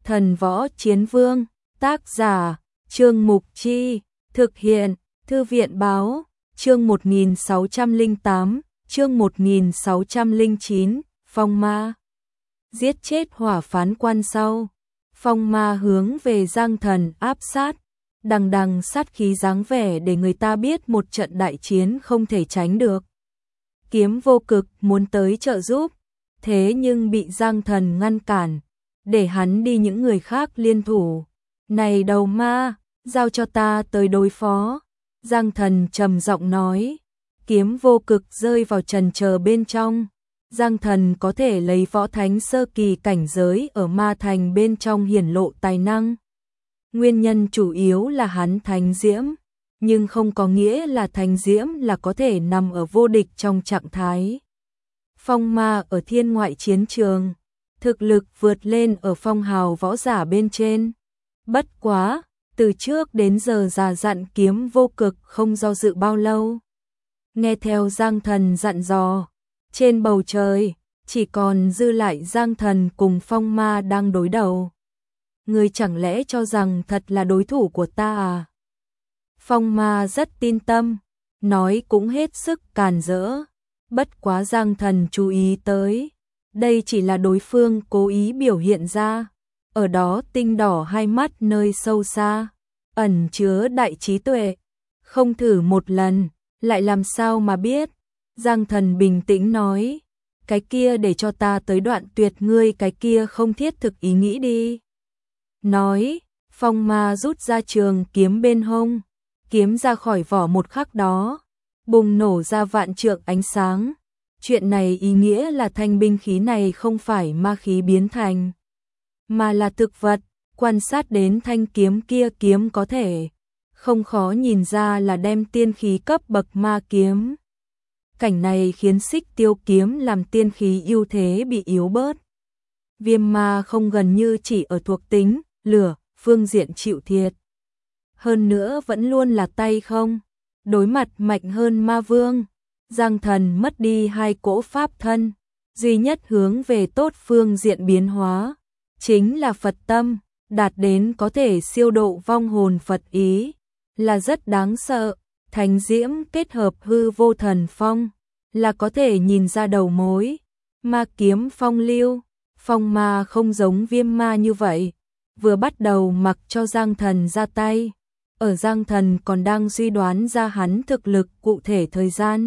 Thần Võ Chiến Vương, tác giả, Trương Mục Chi, thực hiện, Thư viện Báo, chương 1608, chương 1609, Phong Ma. Giết chết Hỏa Phán Quan sau, Phong Ma hướng về Giang Thần áp sát, đằng đằng sát khí dáng vẻ để người ta biết một trận đại chiến không thể tránh được. Kiếm Vô Cực muốn tới trợ giúp, thế nhưng bị Giang Thần ngăn cản, để hắn đi những người khác liên thủ. Này đầu ma, giao cho ta tới đối phó. Giang Thần trầm giọng nói. Kiếm Vô Cực rơi vào trần chờ bên trong. Giang Thần có thể lấy võ thánh sơ kỳ cảnh giới ở ma thành bên trong hiển lộ tài năng. Nguyên nhân chủ yếu là hắn thánh diễm, nhưng không có nghĩa là thánh diễm là có thể nằm ở vô địch trong trạng thái. Phong Ma ở thiên ngoại chiến trường, thực lực vượt lên ở phong hào võ giả bên trên. Bất quá, từ trước đến giờ già dặn Kiếm Vô Cực không do dự bao lâu. Nghe theo Giang Thần dặn dò, trên bầu trời, chỉ còn dư lại Giang Thần cùng Phong Ma đang đối đầu. Ngươi chẳng lẽ cho rằng thật là đối thủ của ta à? Phong Ma rất tin tâm, nói cũng hết sức càn rỡ. Bất quá Giang Thần chú ý tới, đây chỉ là đối phương cố ý biểu hiện ra. Ở đó tinh đỏ hai mắt nơi sâu xa, ẩn chứa đại trí tuệ. Không thử một lần, lại làm sao mà biết? Giang Thần bình tĩnh nói, cái kia để cho ta tới đoạn tuyệt ngươi cái kia không thiết thực ý nghĩ đi. Nói, Phong Ma rút ra trường kiếm bên hông, kiếm ra khỏi vỏ một khắc đó, bùng nổ ra vạn trượng ánh sáng. Chuyện này ý nghĩa là thanh binh khí này không phải ma khí biến thành, mà là thực vật. Quan sát đến thanh kiếm kia, kiếm có thể không khó nhìn ra là đem tiên khí cấp bậc ma kiếm. Cảnh này khiến Xích Tiêu kiếm làm tiên khí ưu thế bị yếu bớt. Viêm ma không gần như chỉ ở thuộc tính lửa phương diện chịu thiệt, hơn nữa vẫn luôn là tay không. Đối mặt mạnh hơn ma vương, Giang Thần mất đi hai cỗ pháp thân, duy nhất hướng về tốt phương diện biến hóa chính là Phật tâm, đạt đến có thể siêu độ vong hồn Phật ý, là rất đáng sợ. Thánh diễm kết hợp hư vô thần phong, là có thể nhìn ra đầu mối. Ma kiếm phong lưu, Phong Ma không giống Viêm ma như vậy, vừa bắt đầu mặc cho Giang Thần ra tay, ở Giang Thần còn đang suy đoán ra hắn thực lực cụ thể thời gian.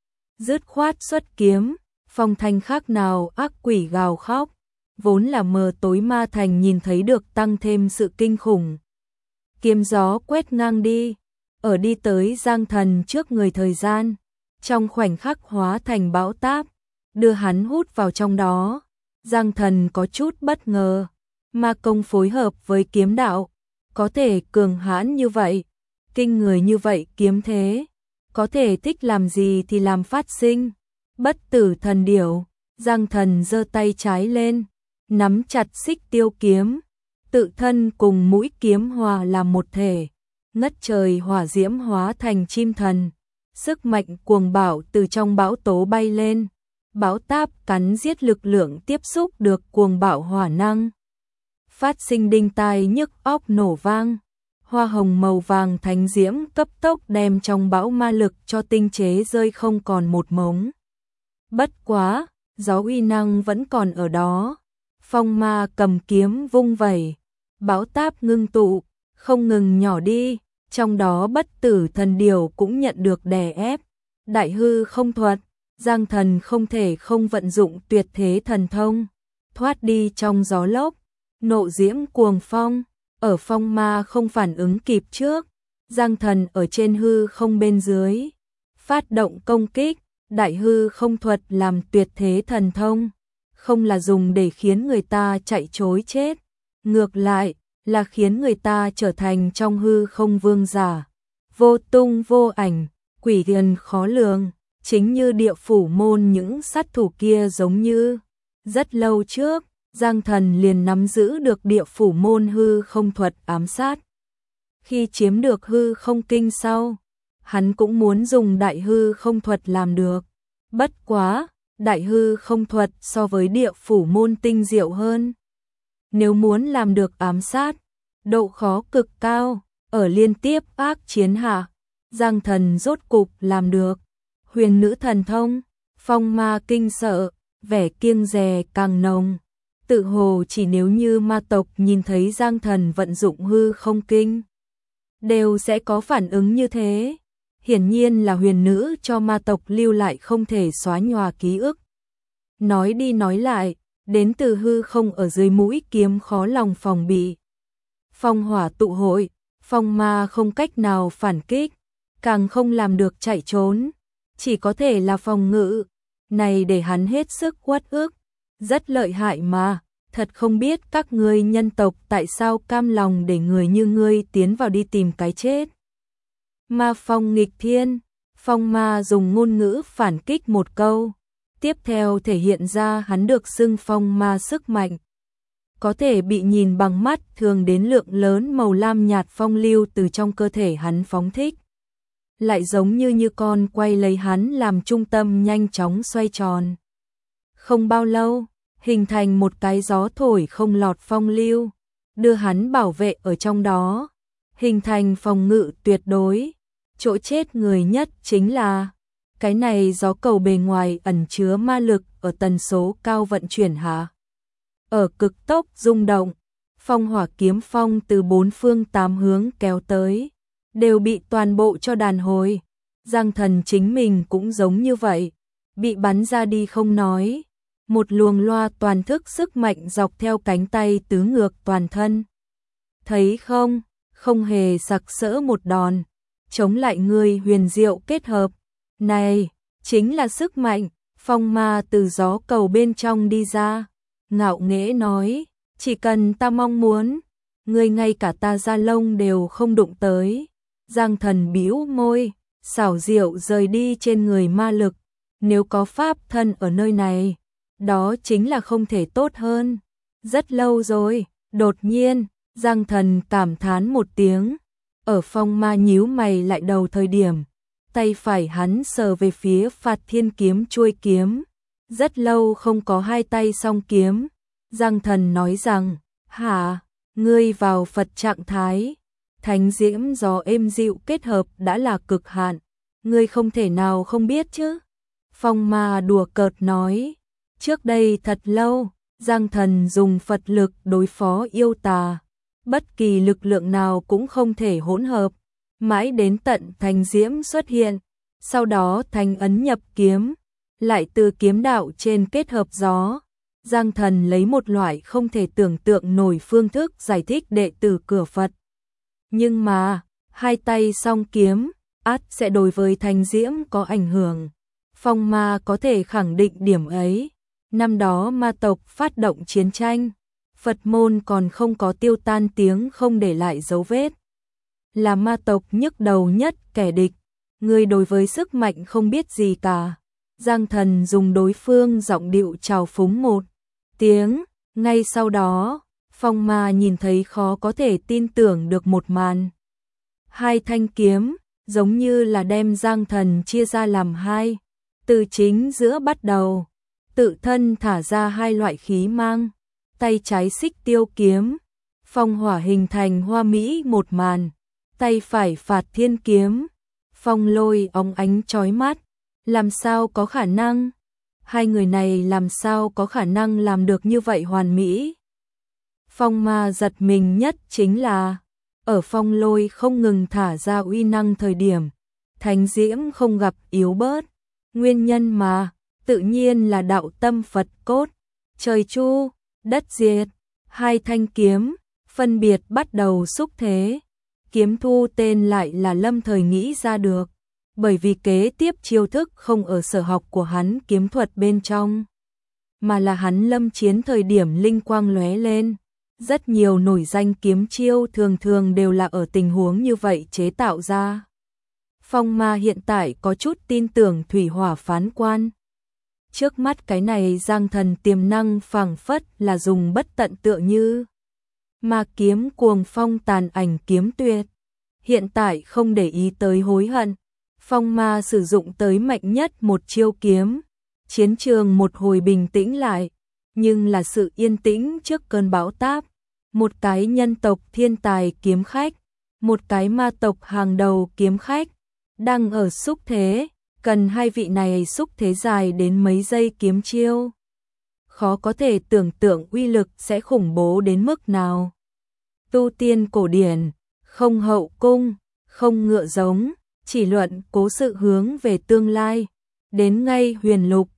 Dứt khoát xuất kiếm, phong thanh khác nào ác quỷ gào khóc, vốn là mờ tối ma thành nhìn thấy được tăng thêm sự kinh khủng. Kiếm gió quét ngang đi, ở đi tới Giang Thần trước người thời gian, trong khoảnh khắc hóa thành bão táp, đưa hắn hút vào trong đó. Giang Thần có chút bất ngờ, ma công phối hợp với kiếm đạo, có thể cường hãn như vậy, kinh người như vậy kiếm thế, có thể thích làm gì thì làm phát sinh. Bất tử thần điểu, Giang Thần giơ tay trái lên, nắm chặt Xích Tiêu kiếm, tự thân cùng mũi kiếm hòa làm một thể, ngất trời hỏa diễm hóa thành chim thần, sức mạnh cuồng bạo từ trong bão tố bay lên, bão táp cắn giết lực lượng tiếp xúc được cuồng bạo hỏa năng, phát sinh đinh tai nhức óc nổ vang. Hoa hồng màu vàng thánh diễm cấp tốc đem trong bão ma lực cho tinh chế rơi không còn một mống. Bất quá, gió uy năng vẫn còn ở đó. Phong Ma cầm kiếm vung vẩy, bão táp ngưng tụ, không ngừng nhỏ đi, trong đó bất tử thần điểu cũng nhận được đè ép. Đại hư không thuật, Giang Thần không thể không vận dụng tuyệt thế thần thông, thoát đi trong gió lốc, nộ diễm cuồng phong. Ở Phong Ma không phản ứng kịp trước, Giang Thần ở trên hư không bên dưới, phát động công kích. Đại hư không thuật làm tuyệt thế thần thông, không là dùng để khiến người ta chạy trối chết, ngược lại là khiến người ta trở thành trong hư không vương giả, vô tung vô ảnh, quỷ thần khó lường, chính như Địa Phủ môn những sát thủ kia giống như. Rất lâu trước, Giang Thần liền nắm giữ được Địa Phủ môn hư không thuật ám sát. Khi chiếm được hư không kinh sau, hắn cũng muốn dùng đại hư không thuật làm được. Bất quá, đại hư không thuật so với Địa Phủ môn tinh diệu hơn. Nếu muốn làm được ám sát, độ khó cực cao, ở liên tiếp ác chiến hạ, Giang Thần rốt cục làm được. Huyền nữ thần thông, phong ma kinh sợ, vẻ kiêng dè càng nồng. Tự hồ chỉ nếu như ma tộc nhìn thấy Giang Thần vận dụng hư không kinh, đều sẽ có phản ứng như thế. Hiển nhiên là huyền nữ cho ma tộc lưu lại không thể xóa nhòa ký ức. Nói đi nói lại, đến từ hư không ở dưới mũi kiếm khó lòng phòng bị. Phong hỏa tụ hội, phong ma không cách nào phản kích, càng không làm được chạy trốn, chỉ có thể là phòng ngự. Này để hắn hết sức uất ức, rất lợi hại mà, thật không biết các ngươi nhân tộc tại sao cam lòng để người như ngươi tiến vào đi tìm cái chết. Ma phong nghịch thiên, phong ma dùng ngôn ngữ phản kích một câu, tiếp theo thể hiện ra hắn được xưng phong ma sức mạnh. Có thể bị nhìn bằng mắt thường đến lượng lớn màu lam nhạt phong lưu từ trong cơ thể hắn phóng thích. Lại giống như con quay lấy hắn làm trung tâm nhanh chóng xoay tròn. Không bao lâu, hình thành một cái gió thổi không lọt phong lưu, đưa hắn bảo vệ ở trong đó, hình thành phòng ngự tuyệt đối. Chỗ chết người nhất chính là cái này gió cầu bề ngoài ẩn chứa ma lực ở tần số cao vận chuyển hạ. Ở cực tốc rung động, phong hỏa kiếm phong từ bốn phương tám hướng kéo tới, đều bị toàn bộ cho đàn hồi. Giang Thần chính mình cũng giống như vậy, bị bắn ra đi không nói, một luồng loa toàn thức sức mạnh dọc theo cánh tay tứ ngược toàn thân. Thấy không, không hề sặc sỡ một đòn, chống lại người huyền diệu kết hợp. Này, chính là sức mạnh. Phong ma từ gió cầu bên trong đi ra, ngạo nghễ nói, chỉ cần ta mong muốn, ngươi ngay cả ta da lông đều không đụng tới. Giang Thần bĩu môi, xảo diệu rời đi trên người ma lực, nếu có pháp thân ở nơi này, đó chính là không thể tốt hơn. Rất lâu rồi, đột nhiên, Giang Thần cảm thán một tiếng, ở phong ma nhíu mày lại đầu thời điểm, tay phải hắn sờ về phía Phạt Thiên kiếm chuôi kiếm, rất lâu không có hai tay song kiếm. Giang Thần nói rằng, hả, ngươi vào Phật trạng thái, thánh diễm gió êm dịu kết hợp đã là cực hạn, ngươi không thể nào không biết chứ. Phong ma đùa cợt nói, trước đây thật lâu, Giang Thần dùng Phật lực đối phó yêu tà, bất kỳ lực lượng nào cũng không thể hỗn hợp, mãi đến tận thành diễm xuất hiện, sau đó thành ấn nhập kiếm, lại từ kiếm đạo trên kết hợp gió. Giang Thần lấy một loại không thể tưởng tượng nổi phương thức giải thích đệ tử cửa Phật. Nhưng mà, hai tay song kiếm, ắt sẽ đối với thành diễm có ảnh hưởng. Phong ma có thể khẳng định điểm ấy. Năm đó ma tộc phát động chiến tranh, Phật môn còn không có tiêu tan tiếng không để lại dấu vết. Là ma tộc nhức đầu nhất kẻ địch, người đối với sức mạnh không biết gì cả. Giang Thần dùng đối phương giọng điệu trào phúng một tiếng, ngay sau đó, phong ma nhìn thấy khó có thể tin tưởng được một màn. Hai thanh kiếm, giống như là đem Giang Thần chia ra làm hai, từ chính giữa bắt đầu, tự thân thả ra hai loại khí mang, tay trái xích tiêu kiếm, phong hỏa hình thành hoa mỹ một màn, tay phải Phạt Thiên kiếm, phong lôi óng ánh chói mắt, làm sao có khả năng? Hai người này làm sao có khả năng làm được như vậy hoàn mỹ? Phong ma giật mình nhất chính là, ở phong lôi không ngừng thả ra uy năng thời điểm, thánh diễm không gặp yếu bớt, nguyên nhân mà, tự nhiên là đạo tâm Phật cốt, trời chu, đất diệt, hai thanh kiếm, phân biệt bắt đầu xúc thế, kiếm thu tên lại là lâm thời nghĩ ra được, bởi vì kế tiếp chiêu thức không ở sở học của hắn kiếm thuật bên trong, mà là hắn lâm chiến thời điểm linh quang lóe lên. Rất nhiều nổi danh kiếm chiêu thường thường đều là ở tình huống như vậy chế tạo ra. Phong ma hiện tại có chút tin tưởng thủy hỏa phán quan. Trước mắt cái này Giang Thần tiềm năng phảng phất là dùng bất tận tựa như ma kiếm cuồng phong tàn ảnh kiếm tuyệt. Hiện tại không để ý tới hối hận, phong ma sử dụng tới mạnh nhất một chiêu kiếm, chiến trường một hồi bình tĩnh lại, nhưng là sự yên tĩnh trước cơn bão táp. Một cái nhân tộc thiên tài kiếm khách, một cái ma tộc hàng đầu kiếm khách, đang ở xúc thế, cần hai vị này xúc thế dài đến mấy giây kiếm chiêu. Khó có thể tưởng tượng uy lực sẽ khủng bố đến mức nào. Tu tiên cổ điển, không hậu cung, không ngựa giống, chỉ luận cố sự hướng về tương lai. Đến ngay huyền lục,